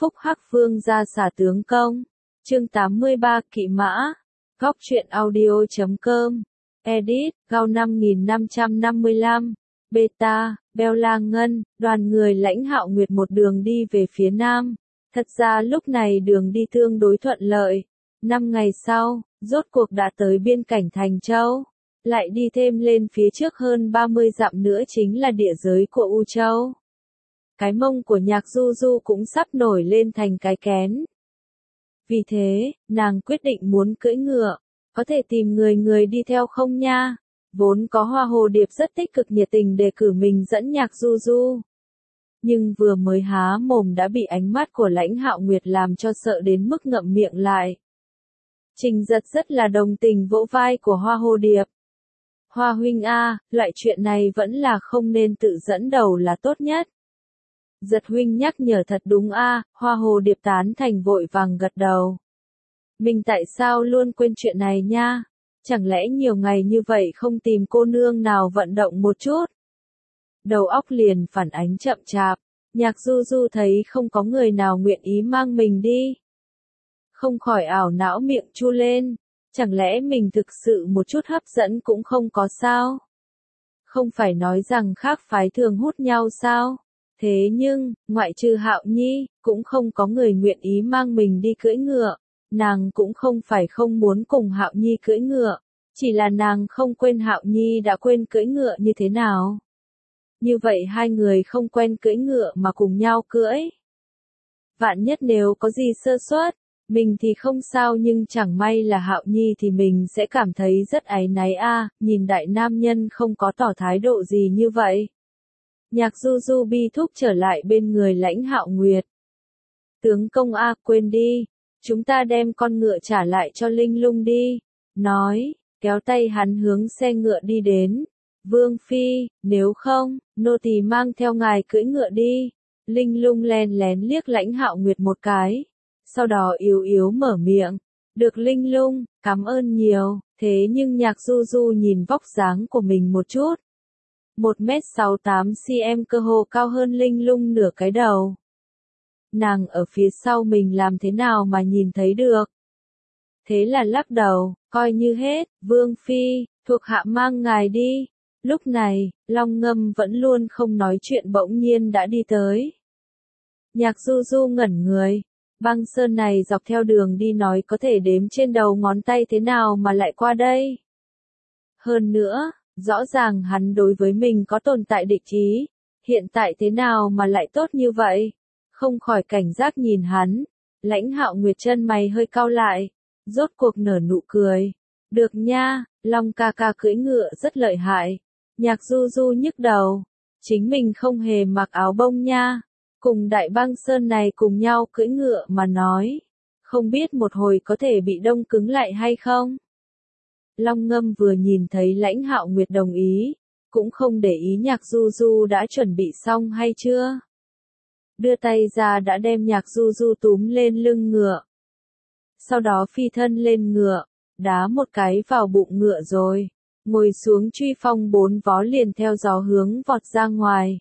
Phúc Hắc Vương ra xả tướng công. Chương 83 Kỵ Mã. Góc truyện audio.com. Edit, Gao 5555. Beta, Bella Ngân, đoàn người Lãnh Hạo Nguyệt một đường đi về phía nam. Thật ra lúc này đường đi tương đối thuận lợi. 5 ngày sau, rốt cuộc đã tới biên cảnh Thành Châu. Lại đi thêm lên phía trước hơn 30 dặm nữa chính là địa giới của U Châu. Cái mông của Nhạc Du Du cũng sắp nổi lên thành cái kén. Vì thế, nàng quyết định muốn cưỡi ngựa. Có thể tìm người đi theo không nha? Vốn có Hoa Hồ Điệp rất tích cực nhiệt tình đề cử mình dẫn Nhạc Du Du. Nhưng vừa mới há mồm đã bị ánh mắt của Lãnh Hạo Nguyệt làm cho sợ đến mức ngậm miệng lại. Trình Giật rất là đồng tình vỗ vai của Hoa Hồ Điệp. Hoa huynh a, loại chuyện này vẫn là không nên tự dẫn đầu là tốt nhất. Giật huynh nhắc nhở thật đúng a, Hoa Hồ Điệp tán thành vội vàng gật đầu. Mình tại sao luôn quên chuyện này nha? Chẳng lẽ nhiều ngày như vậy không tìm cô nương nào vận động một chút? Đầu óc liền phản ánh chậm chạp, Nhạc Du Du thấy không có người nào nguyện ý mang mình đi. Không khỏi ảo não miệng chu lên, chẳng lẽ mình thực sự một chút hấp dẫn cũng không có sao? Không phải nói rằng khác phái thường hút nhau sao? Thế nhưng, ngoại trừ Hạo Nhi, cũng không có người nguyện ý mang mình đi cưỡi ngựa. Nàng cũng không phải không muốn cùng Hạo Nhi cưỡi ngựa, chỉ là nàng không quên Hạo Nhi đã quên cưỡi ngựa như thế nào. Như vậy hai người không quen cưỡi ngựa mà cùng nhau cưỡi. Vạn nhất nếu có gì sơ suất, mình thì không sao nhưng chẳng may là Hạo Nhi thì mình sẽ cảm thấy rất áy náy a, nhìn đại nam nhân không có tỏ thái độ gì như vậy. Nhạc Du Du bi thúc trở lại bên người Lãnh Hạo Nguyệt. Tướng công a, quên đi, chúng ta đem con ngựa trả lại cho Linh Lung đi. Nói, kéo tay hắn hướng xe ngựa đi đến. Vương Phi, nếu không, nô tỳ mang theo ngài cưỡi ngựa đi. Linh Lung len lén liếc Lãnh Hạo Nguyệt một cái. Sau đó yếu yếu mở miệng. Được Linh Lung, cảm ơn nhiều. Thế nhưng Nhạc Du Du nhìn vóc dáng của mình một chút. 1m68cm cơ hồ cao hơn Linh Lung nửa cái đầu. Nàng ở phía sau mình làm thế nào mà nhìn thấy được. Thế là lắc đầu, coi như hết, Vương Phi, thuộc hạ mang ngài đi. Lúc này, Long Ngâm vẫn luôn không nói chuyện bỗng nhiên đã đi tới. Nhạc Du Du ngẩn người, băng sơn này dọc theo đường đi nói có thể đếm trên đầu ngón tay thế nào mà lại qua đây. Hơn nữa, rõ ràng hắn đối với mình có tồn tại địch ý, hiện tại thế nào mà lại tốt như vậy. Không khỏi cảnh giác nhìn hắn, Lãnh Hạo Nguyệt chân mày hơi cau lại, rốt cuộc nở nụ cười. Được nha, Long ca ca cưỡi ngựa rất lợi hại. Nhạc Du Du nhức đầu, chính mình không hề mặc áo bông nha, cùng đại băng sơn này cùng nhau cưỡi ngựa mà nói, không biết một hồi có thể bị đông cứng lại hay không. Long Ngâm vừa nhìn thấy Lãnh Hạo Nguyệt đồng ý, cũng không để ý Nhạc Du Du đã chuẩn bị xong hay chưa. Đưa tay ra đã đem Nhạc Du Du túm lên lưng ngựa. Sau đó phi thân lên ngựa, đá một cái vào bụng ngựa rồi, ngồi xuống truy phong 4 vó liền theo gió hướng vọt ra ngoài.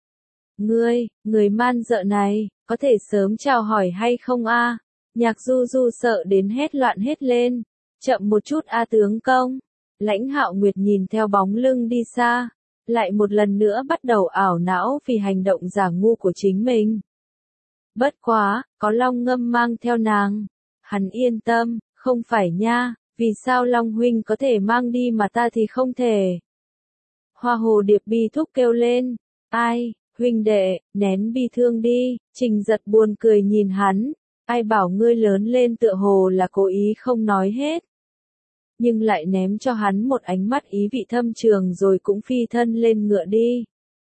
Người man dợ này, có thể sớm chào hỏi hay không a? Nhạc Du Du sợ đến hét loạn hết lên. Chậm một chút a tướng công. Lãnh Hạo Nguyệt nhìn theo bóng lưng đi xa, lại một lần nữa bắt đầu ảo não vì hành động giả ngu của chính mình. Bất quá, có Long Ngâm mang theo nàng. Hắn yên tâm, không phải nha, vì sao Long huynh có thể mang đi mà ta thì không thể. Hoa Hồ Điệp bi thúc kêu lên, ai, huynh đệ, nén bi thương đi. Trình Giật buồn cười nhìn hắn, ai bảo ngươi lớn lên tựa hồ là cố ý không nói hết. Nhưng lại ném cho hắn một ánh mắt ý vị thâm trường rồi cũng phi thân lên ngựa đi.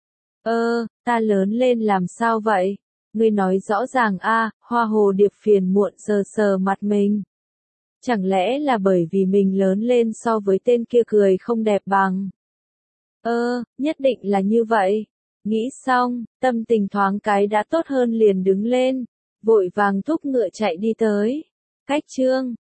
Ta lớn lên làm sao vậy? Ngươi nói rõ ràng a. Hoa Hồ Điệp phiền muộn sờ sờ mặt mình. Chẳng lẽ là bởi vì mình lớn lên so với tên kia cười không đẹp bằng? Nhất định là như vậy. Nghĩ xong, tâm tình thoáng cái đã tốt hơn liền đứng lên, vội vàng thúc ngựa chạy đi tới. Cách chương